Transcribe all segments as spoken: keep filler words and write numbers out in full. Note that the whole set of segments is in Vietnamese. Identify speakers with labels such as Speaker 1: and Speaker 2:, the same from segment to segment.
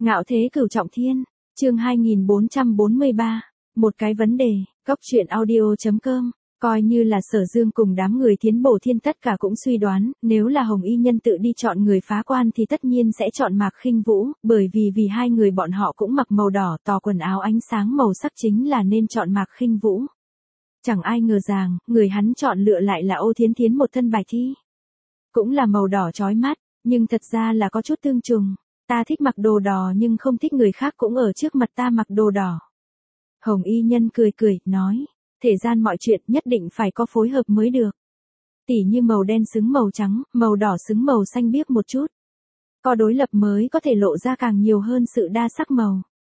Speaker 1: Ngạo thế cửu trọng thiên, chương hai nghìn bốn trăm bốn mươi ba, một cái vấn đề, góc truyện audio.com, coi như là Sở Dương cùng đám người Thiến Bổ Thiên tất cả cũng suy đoán, nếu là Hồng Y Nhân tự đi chọn người phá quan thì tất nhiên sẽ chọn Mạc Khinh Vũ, bởi vì vì hai người bọn họ cũng mặc màu đỏ tỏ quần áo ánh sáng màu sắc chính là nên chọn Mạc Khinh Vũ. Chẳng ai ngờ rằng, người hắn chọn lựa lại là Ô Thiến Thiến một thân bài thi. Cũng là màu đỏ chói mắt, nhưng thật ra là có chút tương trùng. Ta thích mặc đồ đỏ nhưng không thích người khác cũng ở trước mặt ta mặc đồ đỏ. Hồng Y Nhân cười cười, nói, thế gian mọi chuyện nhất định phải có phối hợp mới được. Tỉ như màu đen xứng màu trắng, màu đỏ xứng màu xanh biếc một chút. Có đối lập mới có thể lộ ra càng nhiều hơn sự đa sắc màu.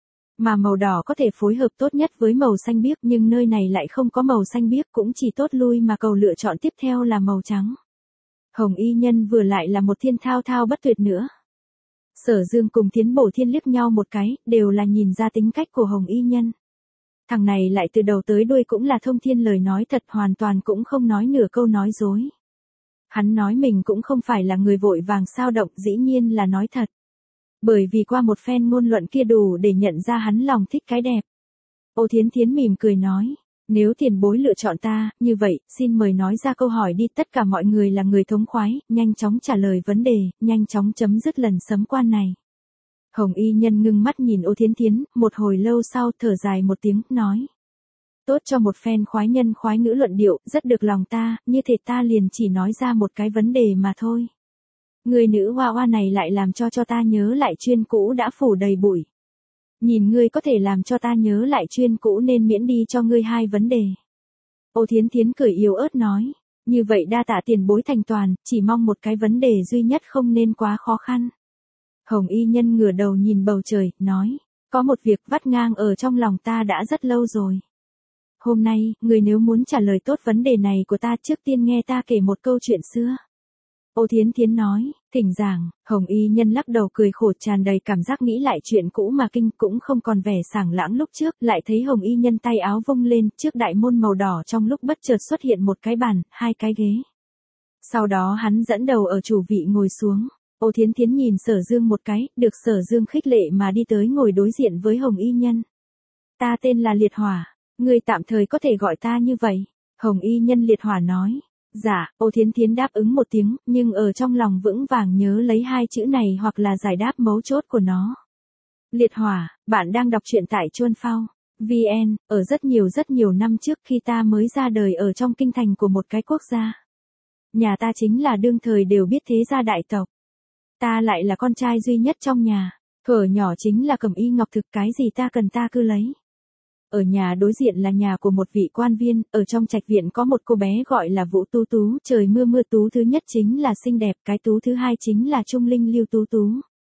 Speaker 1: Mà màu đỏ có thể phối hợp tốt nhất với màu xanh biếc nhưng nơi này lại không có màu xanh biếc cũng chỉ tốt lui mà cầu lựa chọn tiếp theo là màu trắng. Hồng Y Nhân vừa lại là một thiên thao thao bất tuyệt nữa. Sở Dương cùng Thiến Bổ Thiên liếc nhau một cái, đều là nhìn ra tính cách của Hồng Y Nhân. Thằng này lại từ đầu tới đuôi cũng là thông thiên lời nói thật, hoàn toàn cũng không nói nửa câu nói dối. Hắn nói mình cũng không phải là người vội vàng sao động, dĩ nhiên là nói thật. Bởi vì qua một phen ngôn luận kia đủ để nhận ra hắn lòng thích cái đẹp. Ô Thiến Thiến mỉm cười nói, nếu tiền bối lựa chọn ta, như vậy, xin mời nói ra câu hỏi đi. Tất cả mọi người là người thống khoái, nhanh chóng trả lời vấn đề, nhanh chóng chấm dứt lần sấm quan này. Hồng Y Nhân ngưng mắt nhìn Ô Thiến Thiến, một hồi lâu sau thở dài một tiếng, nói. Tốt cho một phen khoái nhân khoái ngữ luận điệu, rất được lòng ta, như thế ta liền chỉ nói ra một cái vấn đề mà thôi. Người nữ hoa hoa này lại làm cho cho ta nhớ lại chuyên cũ đã phủ đầy bụi. Nhìn ngươi có thể làm cho ta nhớ lại chuyên cũ nên miễn đi cho ngươi hai vấn đề. Ô Thiến Thiến cười yếu ớt nói, như vậy đa tạ tiền bối thành toàn, chỉ mong một cái vấn đề duy nhất không nên quá khó khăn. Hồng Y Nhân ngửa đầu nhìn bầu trời, nói, có một việc vắt ngang ở trong lòng ta đã rất lâu rồi. Hôm nay, người nếu muốn trả lời tốt vấn đề này của ta trước tiên nghe ta kể một câu chuyện xưa. Ô Thiến Thiến nói, thỉnh giảng. Hồng Y Nhân lắc đầu cười khổ, tràn đầy cảm giác nghĩ lại chuyện cũ mà kinh, cũng không còn vẻ sảng lãng lúc trước, lại thấy Hồng Y Nhân tay áo vung lên, trước đại môn màu đỏ trong lúc bất chợt xuất hiện một cái bàn, hai cái ghế. Sau đó hắn dẫn đầu ở chủ vị ngồi xuống. Ô Thiến Thiến nhìn Sở Dương một cái, được Sở Dương khích lệ mà đi tới ngồi đối diện với Hồng Y Nhân. Ta tên là Liệt Hỏa, ngươi tạm thời có thể gọi ta như vậy. Hồng Y Nhân Liệt Hỏa nói. Dạ, Ô Thiến Thiến đáp ứng một tiếng, nhưng ở trong lòng vững vàng nhớ lấy hai chữ này hoặc là giải đáp mấu chốt của nó. Liệt Hỏa, bạn đang đọc truyện tại Chuan Phao vê en, ở rất nhiều rất nhiều năm trước khi ta mới ra đời ở trong kinh thành của một cái quốc gia. Nhà ta chính là đương thời đều biết thế gia đại tộc. Ta lại là con trai duy nhất trong nhà, thuở nhỏ chính là cầm y ngọc thực, cái gì ta cần ta cứ lấy. Ở nhà đối diện là nhà của một vị quan viên, ở trong trạch viện có một cô bé gọi là Vũ Tú Tú, trời mưa mưa tú thứ nhất chính là xinh đẹp, cái tú thứ hai chính là trung linh lưu tú tú.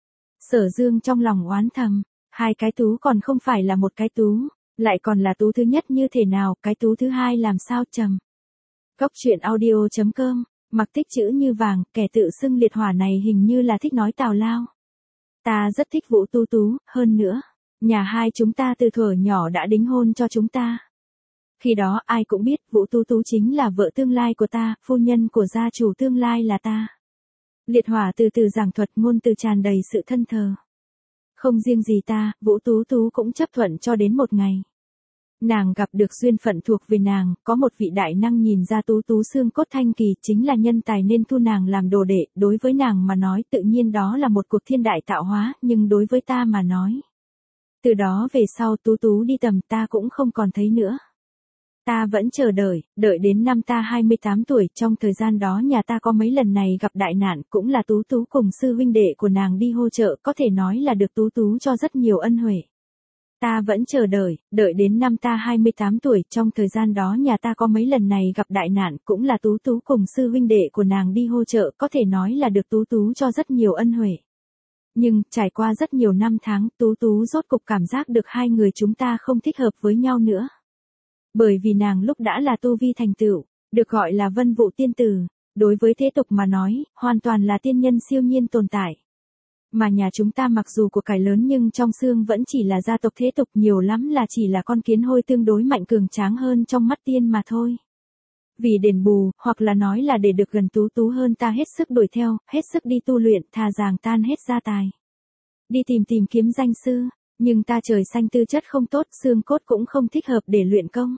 Speaker 1: Sở Dương trong lòng oán thầm, hai cái tú còn không phải là một cái tú, lại còn là tú thứ nhất như thế nào, cái tú thứ hai làm sao trầm. Góc truyện audio.com, mặc tích chữ như vàng, kẻ tự xưng Liệt Hỏa này hình như là thích nói tào lao. Ta rất thích Vũ Tú Tú, hơn nữa. Nhà hai chúng ta từ thuở nhỏ đã đính hôn cho chúng ta. Khi đó ai cũng biết Vũ Tú Tú chính là vợ tương lai của ta, phu nhân của gia chủ tương lai là ta. Liệt Hỏa từ từ giảng thuật, ngôn từ tràn đầy sự thân thờ. Không riêng gì ta, Vũ Tú Tú cũng chấp thuận cho đến một ngày. Nàng gặp được duyên phận thuộc về nàng, có một vị đại năng nhìn ra Tú Tú xương cốt thanh kỳ chính là nhân tài nên thu nàng làm đồ đệ, đối với nàng mà nói tự nhiên đó là một cuộc thiên đại tạo hóa, nhưng đối với ta mà nói. Từ đó về sau Tú Tú đi tầm ta cũng không còn thấy nữa. Ta vẫn chờ đợi, đợi đến năm ta hai mươi tám tuổi, trong thời gian đó nhà ta có mấy lần này gặp đại nạn, cũng là Tú Tú cùng sư huynh đệ của nàng đi hỗ trợ, có thể nói là được Tú Tú cho rất nhiều ân huệ. Ta vẫn chờ đợi, đợi đến năm ta hai mươi tám tuổi, trong thời gian đó nhà ta có mấy lần này gặp đại nạn, cũng là Tú Tú cùng sư huynh đệ của nàng đi hỗ trợ, có thể nói là được Tú Tú cho rất nhiều ân huệ. Nhưng, trải qua rất nhiều năm tháng, Tú Tú rốt cục cảm giác được hai người chúng ta không thích hợp với nhau nữa. Bởi vì nàng lúc đã là tu vi thành tựu, được gọi là vân vụ tiên tử, đối với thế tục mà nói, hoàn toàn là tiên nhân siêu nhiên tồn tại. Mà nhà chúng ta mặc dù của cải lớn nhưng trong xương vẫn chỉ là gia tộc thế tục, nhiều lắm là chỉ là con kiến hôi tương đối mạnh cường tráng hơn trong mắt tiên mà thôi. Vì đền bù, hoặc là nói là để được gần Tú Tú hơn ta hết sức đuổi theo, hết sức đi tu luyện, thà rằng tan hết gia tài. đi tìm tìm kiếm danh sư, nhưng ta trời xanh tư chất không tốt, xương cốt cũng không thích hợp để luyện công.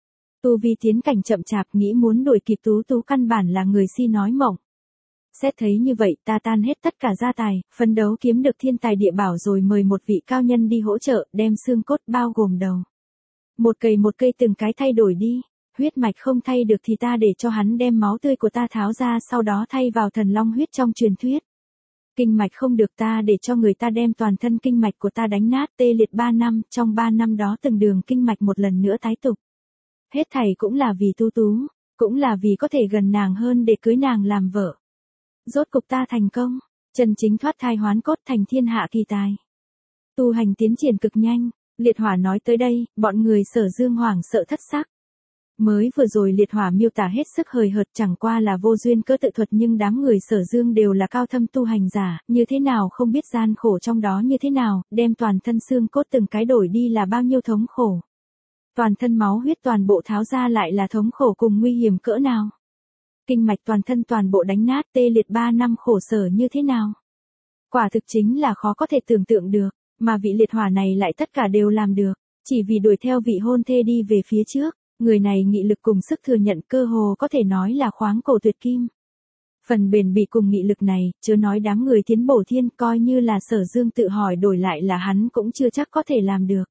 Speaker 1: Tu vi tiến cảnh chậm chạp, nghĩ muốn đuổi kịp Tú Tú căn bản là người si nói mộng. Xét thấy như vậy, ta tan hết tất cả gia tài, phấn đấu kiếm được thiên tài địa bảo rồi mời một vị cao nhân đi hỗ trợ, đem xương cốt bao gồm đầu. Một cây một cây từng cái thay đổi đi, huyết mạch không thay được thì ta để cho hắn đem máu tươi của ta tháo ra, sau đó thay vào thần long huyết trong truyền thuyết. Kinh mạch không được, ta để cho người ta đem toàn thân kinh mạch của ta đánh nát, tê liệt ba năm, trong ba năm đó từng đường kinh mạch một lần nữa tái tục. Hết thảy cũng là vì Tú Tú, cũng là vì có thể gần nàng hơn để cưới nàng làm vợ. Rốt cục ta thành công, chân chính thoát thai hoán cốt thành thiên hạ kỳ tài. Tu hành tiến triển cực nhanh, Liệt Hỏa nói tới đây, bọn người Sở Dương hoảng sợ thất sắc. Mới vừa rồi Liệt Hỏa miêu tả hết sức hời hợt, chẳng qua là vô duyên cớ tự thuật, nhưng đám người Sở Dương đều là cao thâm tu hành giả, như thế nào không biết gian khổ trong đó như thế nào, đem toàn thân xương cốt từng cái đổi đi là bao nhiêu thống khổ. Toàn thân máu huyết toàn bộ tháo ra lại là thống khổ cùng nguy hiểm cỡ nào. Kinh mạch toàn thân toàn bộ đánh nát, tê liệt ba năm khổ sở như thế nào. Quả thực chính là khó có thể tưởng tượng được, mà vị Liệt Hỏa này lại tất cả đều làm được, chỉ vì đuổi theo vị hôn thê đi về phía trước. Người này nghị lực cùng sức thừa nhận cơ hồ có thể nói là khoáng cổ tuyệt kim. Phần bền bỉ cùng nghị lực này, chớ nói đám người tiến bổ thiên, coi như là Sở Dương tự hỏi đổi lại là hắn cũng chưa chắc có thể làm được.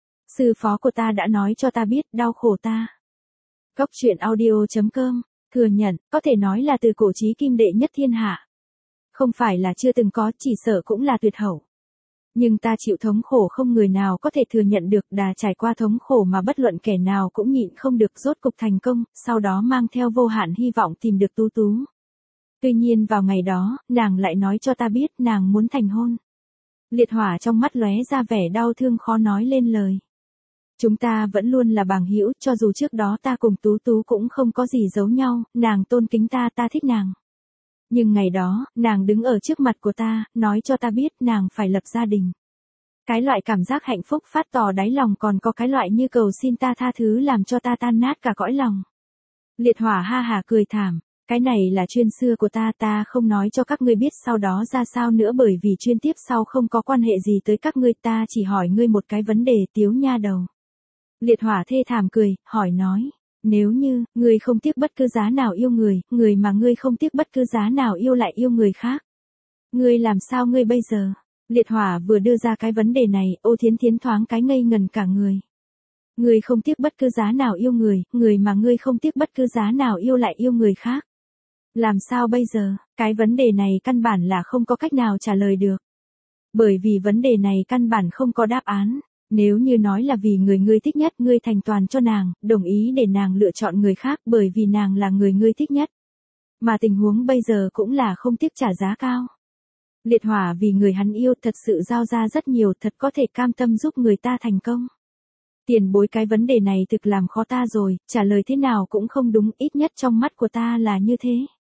Speaker 1: Sư phó của ta đã nói cho ta biết đau khổ ta. Góc truyện audio chấm com, thừa nhận, có thể nói là từ cổ chí kim đệ nhất thiên hạ. Không phải là chưa từng có, chỉ sợ cũng là tuyệt hậu. Nhưng ta chịu thống khổ không người nào có thể thừa nhận được, đà trải qua thống khổ mà bất luận kẻ nào cũng nhịn không được, rốt cục thành công, sau đó mang theo vô hạn hy vọng tìm được Tú Tú. Tuy nhiên vào ngày đó, nàng lại nói cho ta biết nàng muốn thành hôn. Liệt Hỏa trong mắt lóe ra vẻ đau thương khó nói lên lời. Chúng ta vẫn luôn là bằng hữu, cho dù trước đó ta cùng Tú Tú cũng không có gì giấu nhau, nàng tôn kính ta, ta thích nàng. Nhưng ngày đó, nàng đứng ở trước mặt của ta, nói cho ta biết nàng phải lập gia đình. Cái loại cảm giác hạnh phúc phát tỏ đáy lòng, còn có cái loại như cầu xin ta tha thứ làm cho ta tan nát cả cõi lòng. Liệt Hỏa ha hà cười thảm, cái này là chuyên xưa của ta, ta không nói cho các ngươi biết sau đó ra sao nữa, bởi vì chuyên tiếp sau không có quan hệ gì tới các ngươi, ta chỉ hỏi ngươi một cái vấn đề, Tiếu nha đầu. Liệt Hỏa thê thảm cười, hỏi nói. Nếu như, ngươi không tiếc bất cứ giá nào yêu người, người mà ngươi không tiếc bất cứ giá nào yêu lại yêu người khác. Ngươi làm sao ngươi bây giờ? Liệt Hỏa vừa đưa ra cái vấn đề này, Ô Thiến Thiến thoáng cái ngây ngần cả người. Ngươi không tiếc bất cứ giá nào yêu người, người mà ngươi không tiếc bất cứ giá nào yêu lại yêu người khác. Làm sao bây giờ? Cái vấn đề này căn bản là không có cách nào trả lời được. Bởi vì vấn đề này căn bản không có đáp án. Nếu như nói là vì người ngươi thích nhất, ngươi thành toàn cho nàng, đồng ý để nàng lựa chọn người khác bởi vì nàng là người ngươi thích nhất. Mà tình huống bây giờ cũng là không tiếc trả giá cao. Liệt Hỏa vì người hắn yêu thật sự giao ra rất nhiều, thật có thể cam tâm giúp người ta thành công. Tiền bối, cái vấn đề này thực làm khó ta rồi, trả lời thế nào cũng không đúng, ít nhất trong mắt của ta là như thế.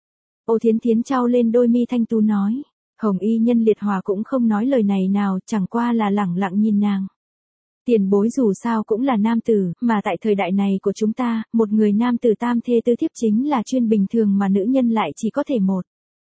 Speaker 1: Ô Thiến Thiến trao lên đôi mi thanh tú nói. Hồng y nhân Liệt Hỏa cũng không nói lời này nào, chẳng qua là lẳng lặng nhìn nàng. Tiền bối dù sao cũng là nam tử, mà tại thời đại này của chúng ta, một người nam tử tam thê tứ thiếp chính là chuyên bình thường mà nữ nhân lại chỉ có thể một.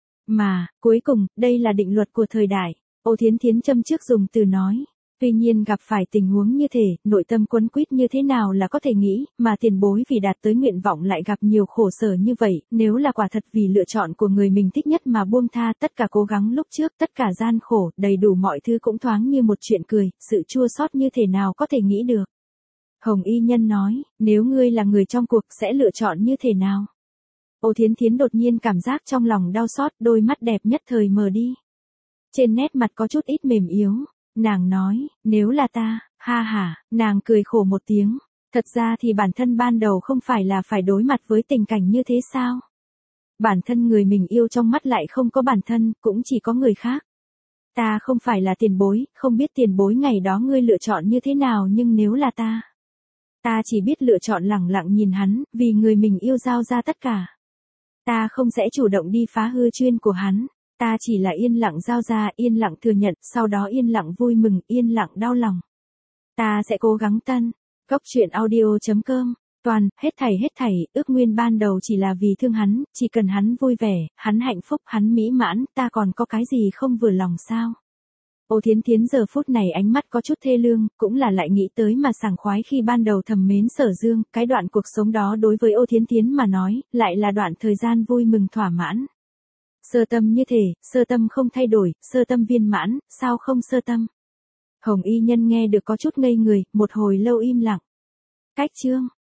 Speaker 1: Mà, cuối cùng, đây là định luật của thời đại. Ô Thiến Thiến châm trước dùng từ nói. Tuy nhiên gặp phải tình huống như thế, nội tâm quấn quýt như thế nào là có thể nghĩ, mà tiền bối vì đạt tới nguyện vọng lại gặp nhiều khổ sở như vậy, nếu là quả thật vì lựa chọn của người mình thích nhất mà buông tha tất cả cố gắng lúc trước, tất cả gian khổ, đầy đủ mọi thứ cũng thoáng như một chuyện cười, sự chua xót như thế nào có thể nghĩ được. Hồng y nhân nói, nếu ngươi là người trong cuộc sẽ lựa chọn như thế nào? Ô Thiến Thiến đột nhiên cảm giác trong lòng đau xót, đôi mắt đẹp nhất thời mờ đi. Trên nét mặt có chút ít mềm yếu. Nàng nói, nếu là ta, ha ha, nàng cười khổ một tiếng. Thật ra thì bản thân ban đầu không phải là phải đối mặt với tình cảnh như thế sao? Bản thân người mình yêu trong mắt lại không có bản thân, cũng chỉ có người khác. Ta không phải là tiền bối, không biết tiền bối ngày đó ngươi lựa chọn như thế nào, nhưng nếu là ta, ta chỉ biết lựa chọn lẳng lặng nhìn hắn, vì người mình yêu giao ra tất cả. Ta không sẽ chủ động đi phá hư chuyên của hắn. Ta chỉ là yên lặng giao ra, yên lặng thừa nhận, sau đó yên lặng vui mừng, yên lặng đau lòng. Ta sẽ cố gắng tân. Góc truyện audio chấm com. Toàn, hết thảy hết thảy, ước nguyên ban đầu chỉ là vì thương hắn, chỉ cần hắn vui vẻ, hắn hạnh phúc, hắn mỹ mãn, ta còn có cái gì không vừa lòng sao? Ô Thiến Thiến giờ phút này ánh mắt có chút thê lương, cũng là lại nghĩ tới mà sảng khoái khi ban đầu thầm mến Sở Dương, cái đoạn cuộc sống đó đối với Ô Thiến Thiến mà nói, lại là đoạn thời gian vui mừng thỏa mãn. Sơ tâm như thể, sơ tâm không thay đổi, sơ tâm viên mãn, sao không sơ tâm? Hồng Y Nhân nghe được có chút ngây người, một hồi lâu im lặng. Cách chương